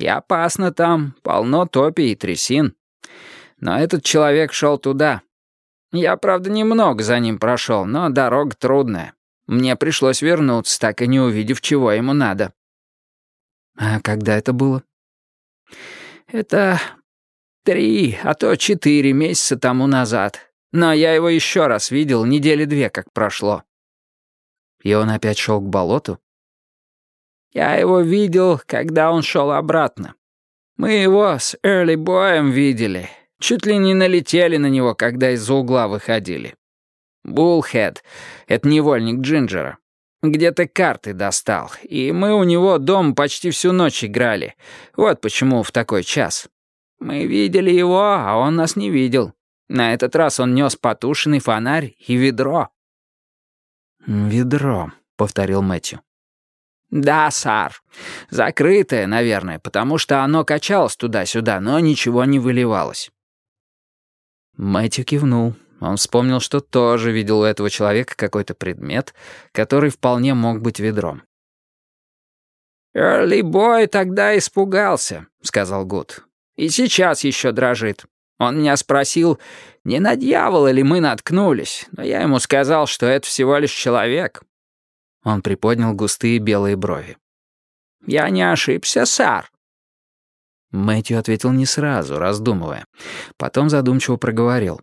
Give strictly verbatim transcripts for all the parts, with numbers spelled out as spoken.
И опасно там, полно топи и трясин. Но этот человек шел туда. Я, правда, немного за ним прошел, но дорога трудная. Мне пришлось вернуться, так и не увидев, чего ему надо». «А когда это было?» «Это три, а то четыре месяца тому назад. Но я его еще раз видел, недели две как прошло». «И он опять шел к болоту?» «Я его видел, когда он шел обратно. Мы его с Эрли Боем видели. Чуть ли не налетели на него, когда из-за угла выходили. Буллхед — это невольник Джинджера. Где-то карты достал, и мы у него дома почти всю ночь играли. Вот почему в такой час. Мы видели его, а он нас не видел. На этот раз он нес потушенный фонарь и ведро». «Ведро», — повторил Мэтью. «Да, сар. Закрытое, наверное, потому что оно качалось туда-сюда, но ничего не выливалось». Мэтью кивнул. Он вспомнил, что тоже видел у этого человека какой-то предмет, который вполне мог быть ведром. «Эрли Бой тогда испугался», — сказал Гуд. «И сейчас еще дрожит. Он меня спросил, не на дьявола ли мы наткнулись, но я ему сказал, что это всего лишь человек». Он приподнял густые белые брови. «Я не ошибся, сар». Мэтью ответил не сразу, раздумывая. Потом задумчиво проговорил.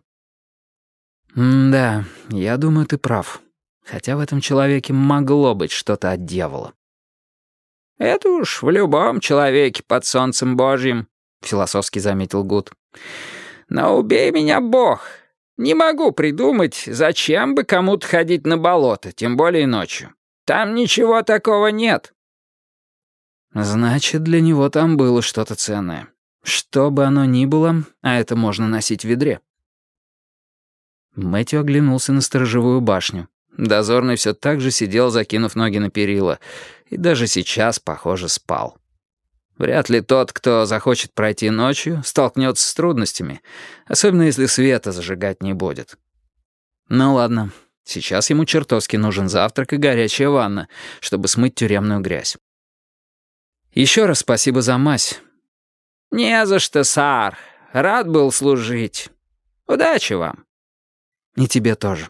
«Да, я думаю, ты прав. Хотя в этом человеке могло быть что-то от дьявола». «Это уж в любом человеке под солнцем Божьим», — философски заметил Гуд. «Но убей меня, Бог. Не могу придумать, зачем бы кому-то ходить на болото, тем более ночью. Там ничего такого нет». «Значит, для него там было что-то ценное. Что бы оно ни было, а это можно носить в ведре». Мэтью оглянулся на сторожевую башню. Дозорный все так же сидел, закинув ноги на перила, и даже сейчас, похоже, спал. Вряд ли тот, кто захочет пройти ночью, столкнется с трудностями, особенно если света зажигать не будет. Ну ладно, сейчас ему чертовски нужен завтрак и горячая ванна, чтобы смыть тюремную грязь. Еще раз спасибо за мазь. «Не за что, сар. Рад был служить. Удачи вам». «И тебе тоже».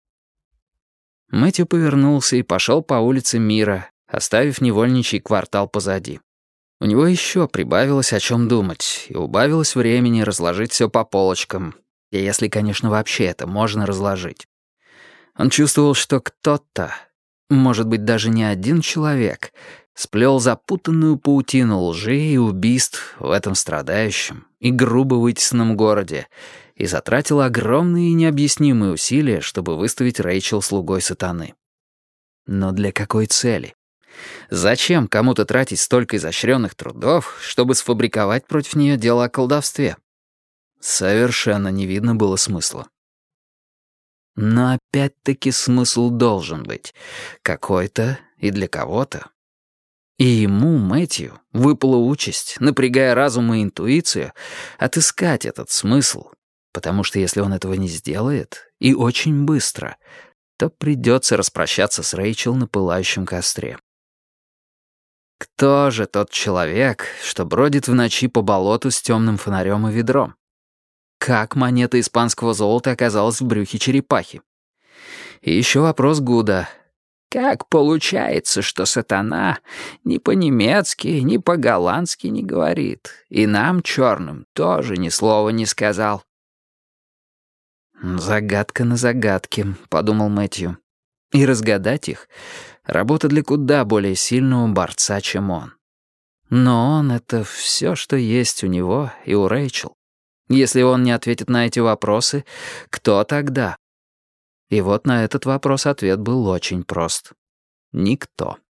Мэтью повернулся и пошел по улице Мира, оставив невольничий квартал позади. У него еще прибавилось о чем думать, и убавилось времени разложить все по полочкам, если, конечно, вообще это можно разложить. Он чувствовал, что кто-то, может быть, даже не один человек, сплел запутанную паутину лжи и убийств в этом страдающем и грубо вытесанном городе и затратил огромные и необъяснимые усилия, чтобы выставить Рэйчел слугой сатаны. Но для какой цели? Зачем кому-то тратить столько изощренных трудов, чтобы сфабриковать против нее дело о колдовстве? Совершенно не видно было смысла. Но опять-таки смысл должен быть. Какой-то и для кого-то. И ему, Мэтью, выпала участь, напрягая разум и интуицию, отыскать этот смысл, потому что если он этого не сделает, и очень быстро, то придется распрощаться с Рэйчел на пылающем костре. Кто же тот человек, что бродит в ночи по болоту с темным фонарем и ведром? Как монета испанского золота оказалась в брюхе черепахи? И еще вопрос Гуда. Как получается, что сатана ни по-немецки, ни по-голландски не говорит, и нам, черным, тоже ни слова не сказал? «Загадка на загадке», — подумал Мэтью. «И разгадать их — работа для куда более сильного борца, чем он. Но он — это все, что есть у него и у Рэйчел. Если он не ответит на эти вопросы, кто тогда?» И вот на этот вопрос ответ был очень прост. Никто.